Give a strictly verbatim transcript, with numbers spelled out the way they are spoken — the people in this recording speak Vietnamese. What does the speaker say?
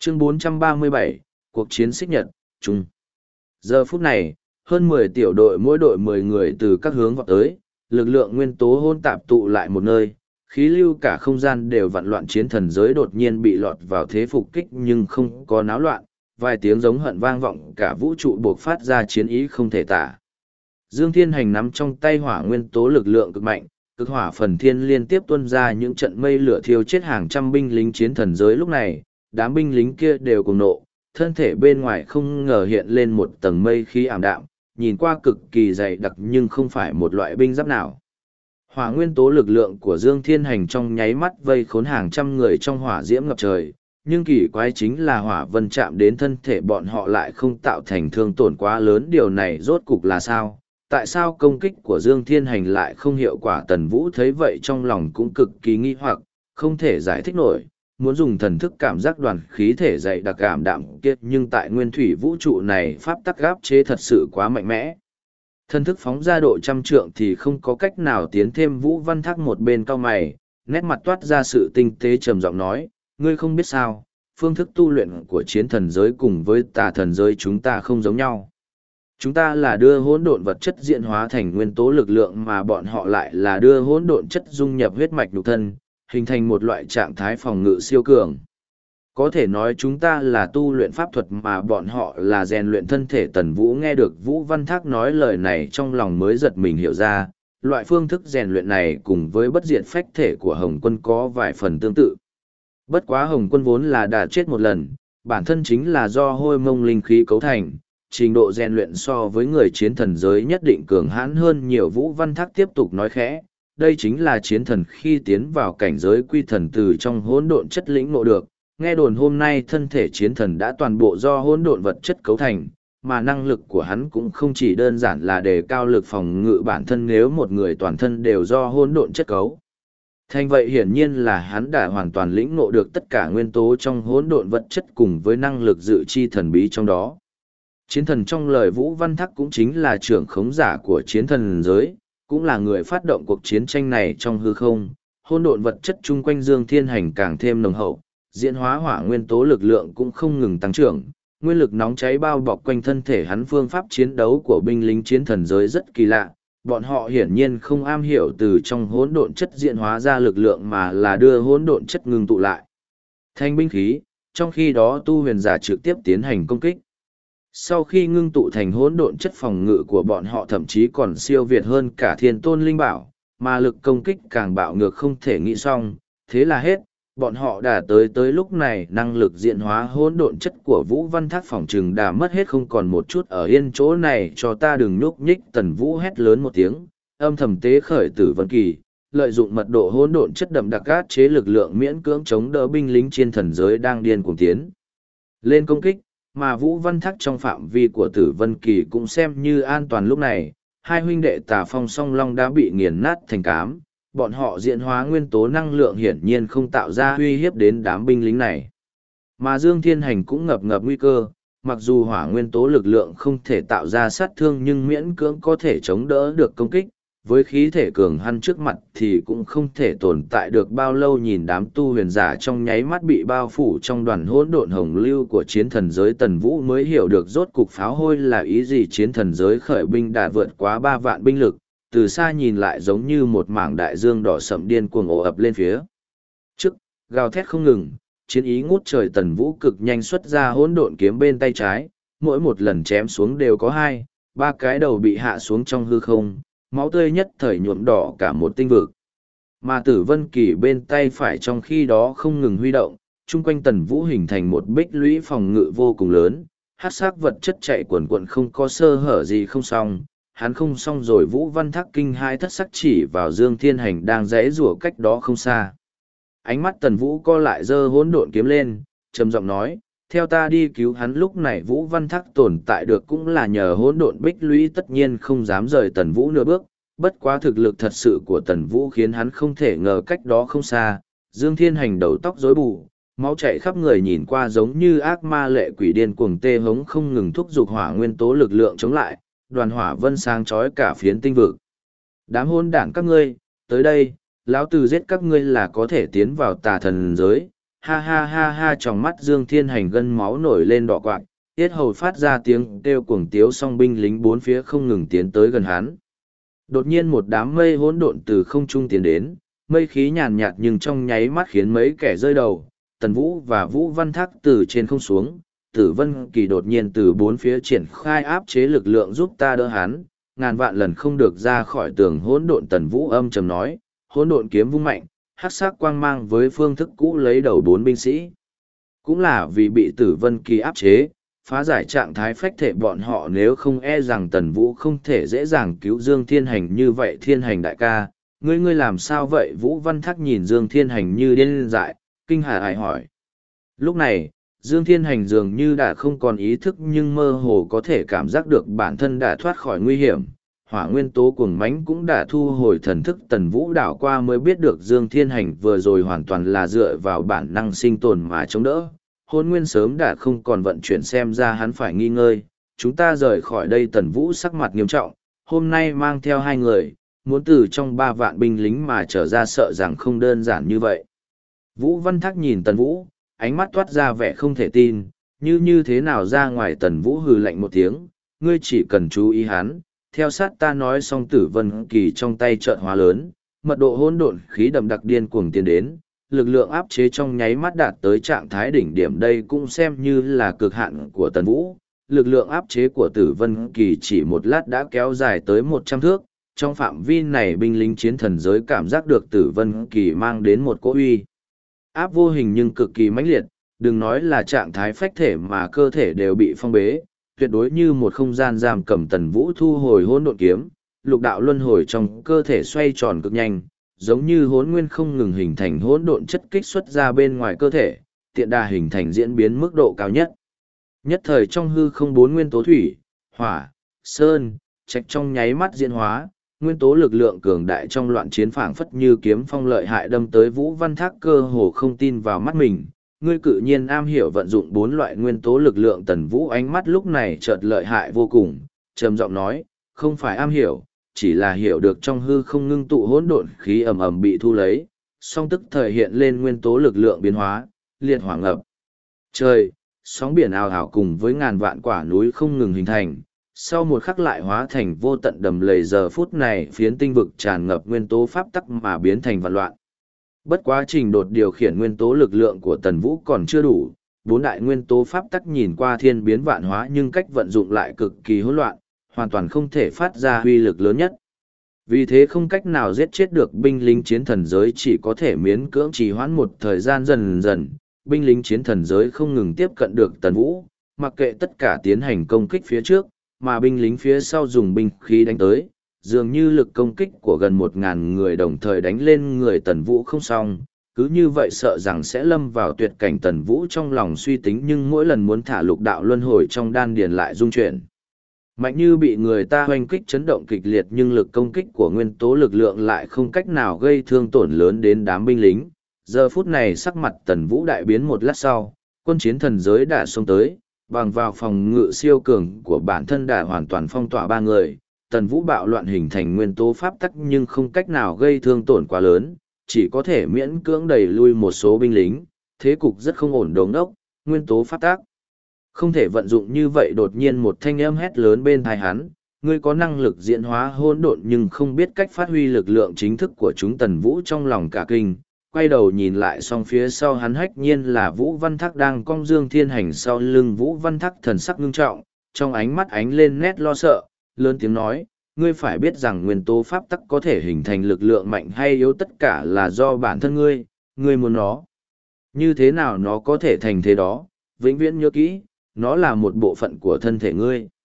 Chương bốn trăm ba mươi bảy, cuộc chiến xích nhật, Trung. Giờ phút này, hơn mười tiểu đội mỗi đội mười người từ các hướng vọt tới, lực lượng nguyên tố hôn tạp tụ lại một nơi, khí lưu cả không gian đều vặn loạn chiến thần giới đột nhiên bị lọt vào thế phục kích nhưng không có náo loạn, vài tiếng giống hận vang vọng cả vũ trụ buộc phát ra chiến ý không thể tả. Dương Thiên Hành nắm trong tay hỏa nguyên tố lực lượng cực mạnh, cực hỏa phần thiên liên tiếp tuôn ra những trận mây lửa thiêu chết hàng trăm binh lính chiến thần giới lúc này, đám binh lính kia đều cùng nộ, thân thể bên ngoài không ngờ hiện lên một tầng mây khí ảm đạm, nhìn qua cực kỳ dày đặc nhưng không phải một loại binh giáp nào. Hỏa nguyên tố lực lượng của Dương Thiên Hành trong nháy mắt vây khốn hàng trăm người trong hỏa diễm ngập trời, nhưng kỳ quái chính là hỏa vân chạm đến thân thể bọn họ lại không tạo thành thương tổn quá lớn. Điều này rốt cục là sao? Tại sao công kích của Dương Thiên Hành lại không hiệu quả? Tần Vũ thấy vậy trong lòng cũng cực kỳ nghi hoặc, không thể giải thích nổi, muốn dùng thần thức cảm giác đoàn khí thể dày đặc cảm đạm kiệt nhưng tại nguyên thủy vũ trụ này pháp tắc gáp chế thật sự quá mạnh mẽ. Thần thức phóng ra độ trăm trượng thì không có cách nào tiến thêm. Vũ Văn Thác một bên cau mày, nét mặt toát ra sự tinh tế trầm giọng nói, ngươi không biết sao, phương thức tu luyện của chiến thần giới cùng với tà thần giới chúng ta không giống nhau. Chúng ta là đưa hỗn độn vật chất diễn hóa thành nguyên tố lực lượng mà bọn họ lại là đưa hỗn độn chất dung nhập huyết mạch nhục thân, hình thành một loại trạng thái phòng ngự siêu cường. Có thể nói chúng ta là tu luyện pháp thuật mà bọn họ là rèn luyện thân thể. Tần Vũ nghe được Vũ Văn Thác nói lời này trong lòng mới giật mình hiểu ra, loại phương thức rèn luyện này cùng với bất diệt phách thể của Hồng Quân có vài phần tương tự. Bất quá Hồng Quân vốn là đã chết một lần, bản thân chính là do hôi mông linh khí cấu thành, trình độ rèn luyện so với người chiến thần giới nhất định cường hãn hơn nhiều. Vũ Văn Thác tiếp tục nói khẽ, đây chính là chiến thần khi tiến vào cảnh giới quy thần từ trong hỗn độn chất lĩnh ngộ được. Nghe đồn hôm nay thân thể chiến thần đã toàn bộ do hỗn độn vật chất cấu thành, mà năng lực của hắn cũng không chỉ đơn giản là đề cao lực phòng ngự bản thân nếu một người toàn thân đều do hỗn độn chất cấu. Thành vậy hiển nhiên là hắn đã hoàn toàn lĩnh ngộ được tất cả nguyên tố trong hỗn độn vật chất cùng với năng lực dự chi thần bí trong đó. Chiến thần trong lời Vũ Văn Thác cũng chính là trưởng khống giả của chiến thần giới, cũng là người phát động cuộc chiến tranh này trong hư không. Hỗn độn vật chất chung quanh Dương Thiên Hành càng thêm nồng hậu, diễn hóa hỏa nguyên tố lực lượng cũng không ngừng tăng trưởng, nguyên lực nóng cháy bao bọc quanh thân thể hắn. Phương pháp chiến đấu của binh lính chiến thần giới rất kỳ lạ, bọn họ hiển nhiên không am hiểu từ trong hỗn độn chất diễn hóa ra lực lượng mà là đưa hỗn độn chất ngưng tụ lại thành binh khí, trong khi đó tu huyền giả trực tiếp tiến hành công kích. Sau khi ngưng tụ thành hỗn độn chất, phòng ngự của bọn họ thậm chí còn siêu việt hơn cả thiên tôn linh bảo, mà lực công kích càng bạo ngược không thể nghĩ xong. Thế là hết, bọn họ đã tới tới lúc này năng lực diễn hóa hỗn độn chất của Vũ Văn Thác phỏng chừng đã mất hết không còn một chút. Ở yên chỗ này cho ta đừng nhúc nhích. Tần Vũ hét lớn một tiếng, âm thầm tế khởi Tử Vân Kỳ, lợi dụng mật độ hỗn độn chất đậm đặc át chế lực lượng miễn cưỡng chống đỡ binh lính chiến thần giới đang điên cuồng tiến lên công kích. Mà Vũ Văn Thác trong phạm vi của Tử Vân Kỳ cũng xem như an toàn. Lúc này hai huynh đệ Tà Phong Song Long đã bị nghiền nát thành cám, bọn họ diễn hóa nguyên tố năng lượng hiển nhiên không tạo ra uy hiếp đến đám binh lính này. Mà Dương Thiên Hành cũng ngập ngập nguy cơ, mặc dù hỏa nguyên tố lực lượng không thể tạo ra sát thương nhưng miễn cưỡng có thể chống đỡ được công kích, với khí thể cường hãn trước mặt thì cũng không thể tồn tại được bao lâu. Nhìn đám tu huyền giả trong nháy mắt bị bao phủ trong đoàn hỗn độn hồng lưu của chiến thần giới, Tần Vũ mới hiểu được rốt cục pháo hôi là ý gì. Chiến thần giới khởi binh đã vượt quá ba vạn binh lực, từ xa nhìn lại giống như một mảng đại dương đỏ sậm điên cuồng ồ ập lên phía trước, gào thét không ngừng, chiến ý ngút trời. Tần Vũ cực nhanh xuất ra hỗn độn kiếm bên tay trái, mỗi một lần chém xuống đều có hai, ba cái đầu bị hạ xuống trong hư không, máu tươi nhất thời nhuộm đỏ cả một tinh vực. Mà Tử Vân Kỳ bên tay phải trong khi đó không ngừng huy động, chung quanh Tần Vũ hình thành một bích lũy phòng ngự vô cùng lớn, hắc sắc vật chất chạy quần quận không có sơ hở gì. Không xong, hắn không xong rồi. Vũ Văn Thác kinh hai thất sắc chỉ vào Dương Thiên Hành đang rẽ rủa cách đó không xa. Ánh mắt Tần Vũ co lại, giơ hỗn độn kiếm lên, trầm giọng nói, theo ta đi cứu hắn. Lúc này Vũ Văn Thác tồn tại được cũng là nhờ hỗn độn bích lũy, tất nhiên không dám rời Tần Vũ nửa bước. Bất quá thực lực thật sự của Tần Vũ khiến hắn không thể ngờ cách đó không xa, Dương Thiên Hành đầu tóc rối bù, máu chảy khắp người, nhìn qua giống như ác ma lệ quỷ điên cuồng tê hống không ngừng thúc giục hỏa nguyên tố lực lượng chống lại, đoàn hỏa vân sáng chói cả phiến tinh vực. Đám hôn đảng các ngươi, tới đây, lão tử giết các ngươi là có thể tiến vào tà thần giới. Ha ha ha ha, trong mắt Dương Thiên Hành gân máu nổi lên đỏ quạng, yết hầu phát ra tiếng kêu cuồng tiếu, song binh lính bốn phía không ngừng tiến tới gần hắn. Đột nhiên một đám mây hỗn độn từ không trung tiến đến, mây khí nhàn nhạt nhưng trong nháy mắt khiến mấy kẻ rơi đầu. Tần Vũ và Vũ Văn Thác từ trên không xuống, Tử Vân Kỳ đột nhiên từ bốn phía triển khai áp chế lực lượng giúp ta đỡ hắn, ngàn vạn lần không được ra khỏi tường hỗn độn. Tần Vũ âm trầm nói, hỗn độn kiếm vung mạnh, hắc sắc quang mang với phương thức cũ lấy đầu bốn binh sĩ. Cũng là vì bị Tử Vân Kỳ áp chế, phá giải trạng thái phách thể bọn họ, nếu không e rằng Tần Vũ không thể dễ dàng cứu Dương Thiên Hành như vậy. Thiên Hành đại ca, ngươi ngươi làm sao vậy? Vũ Văn Thác nhìn Dương Thiên Hành như điên dại, kinh hà hại hỏi. Lúc này, Dương Thiên Hành dường như đã không còn ý thức, nhưng mơ hồ có thể cảm giác được bản thân đã thoát khỏi nguy hiểm. Hỏa nguyên tố cuồng mãnh cũng đã thu hồi thần thức. Tần Vũ đảo qua mới biết được Dương Thiên Hành vừa rồi hoàn toàn là dựa vào bản năng sinh tồn mà chống đỡ. Hôn nguyên sớm đã không còn vận chuyển, xem ra hắn phải nghi ngơi. Chúng ta rời khỏi đây. Tần Vũ sắc mặt nghiêm trọng, hôm nay mang theo hai người, muốn từ trong ba vạn binh lính mà trở ra, sợ rằng không đơn giản như vậy. Vũ Văn Thác nhìn Tần Vũ, ánh mắt toát ra vẻ không thể tin, như như thế nào ra ngoài. Tần Vũ hừ lạnh một tiếng, ngươi chỉ cần chú ý hắn, theo sát ta. Nói xong Tử Vân Kỳ trong tay chợt hóa lớn, mật độ hỗn độn khí đậm đặc điên cuồng tiến đến, lực lượng áp chế trong nháy mắt đạt tới trạng thái đỉnh điểm. Đây cũng xem như là cực hạn của Tần Vũ. Lực lượng áp chế của Tử Vân Kỳ chỉ một lát đã kéo dài tới một trăm thước. Trong phạm vi này, binh lính chiến thần giới cảm giác được Tử Vân Kỳ mang đến một cỗ uy áp vô hình nhưng cực kỳ mãnh liệt, đừng nói là trạng thái phách thể mà cơ thể đều bị phong bế, tuyệt đối như một không gian giam cầm. Tần Vũ thu hồi hỗn độn kiếm, lục đạo luân hồi trong cơ thể xoay tròn cực nhanh, giống như hỗn nguyên không ngừng hình thành hỗn độn chất kích xuất ra bên ngoài cơ thể, tiện đà hình thành diễn biến mức độ cao nhất. Nhất thời trong hư không bốn nguyên tố thủy, hỏa, sơn, trạch trong nháy mắt diễn hóa, nguyên tố lực lượng cường đại trong loạn chiến phảng phất như kiếm phong lợi hại đâm tới. Vũ Văn Thác cơ hồ không tin vào mắt mình, ngươi cự nhiên am hiểu vận dụng bốn loại nguyên tố lực lượng. Tần Vũ ánh mắt lúc này chợt lợi hại vô cùng, trầm giọng nói, không phải am hiểu, chỉ là hiểu được trong hư không ngưng tụ hỗn độn khí ầm ầm bị thu lấy, song tức thời hiện lên nguyên tố lực lượng biến hóa, liệt hỏa ngập trời, sóng biển ào ào cùng với ngàn vạn quả núi không ngừng hình thành. Sau một khắc lại hóa thành vô tận đầm lầy. Giờ phút này phiến tinh vực tràn ngập nguyên tố pháp tắc mà biến thành vạn loạn. Bất quá trình đột điều khiển nguyên tố lực lượng của Tần Vũ còn chưa đủ, bốn đại nguyên tố pháp tắc nhìn qua thiên biến vạn hóa nhưng cách vận dụng lại cực kỳ hỗn loạn, hoàn toàn không thể phát ra uy lực lớn nhất. Vì thế không cách nào giết chết được binh lính chiến thần giới, chỉ có thể miễn cưỡng trì hoãn một thời gian. Dần dần, binh lính chiến thần giới không ngừng tiếp cận được Tần Vũ, mặc kệ tất cả tiến hành công kích phía trước, mà binh lính phía sau dùng binh khí đánh tới, dường như lực công kích của gần một ngàn người đồng thời đánh lên người Tần Vũ không xong, cứ như vậy sợ rằng sẽ lâm vào tuyệt cảnh. Tần Vũ trong lòng suy tính, nhưng mỗi lần muốn thả lục đạo luân hồi trong đan điền lại rung chuyển. Mạnh như bị người ta hoành kích chấn động kịch liệt, nhưng lực công kích của nguyên tố lực lượng lại không cách nào gây thương tổn lớn đến đám binh lính. Giờ phút này sắc mặt Tần Vũ đại biến. Một lát sau, quân chiến thần giới đã xông tới, bằng vào phòng ngự siêu cường của bản thân đã hoàn toàn phong tỏa ba người. Tần Vũ bạo loạn hình thành nguyên tố pháp tắc nhưng không cách nào gây thương tổn quá lớn, chỉ có thể miễn cưỡng đẩy lui một số binh lính. Thế cục rất không ổn. Đống đốc, nguyên tố pháp tắc không thể vận dụng như vậy. Đột nhiên một thanh âm hét lớn bên tai hắn, ngươi có năng lực diễn hóa hỗn độn nhưng không biết cách phát huy lực lượng chính thức của chúng. Tần Vũ trong lòng cả kinh, quay đầu nhìn lại, song phía sau hắn hách nhiên là Vũ Văn Thác đang cong Dương Thiên Hành sau lưng. Vũ Văn Thác thần sắc ngưng trọng, trong ánh mắt ánh lên nét lo sợ, lớn tiếng nói, ngươi phải biết rằng nguyên tố pháp tắc có thể hình thành lực lượng mạnh hay yếu tất cả là do bản thân ngươi, ngươi muốn nó như thế nào nó có thể thành thế đó, vĩnh viễn nhớ kỹ, nó là một bộ phận của thân thể ngươi.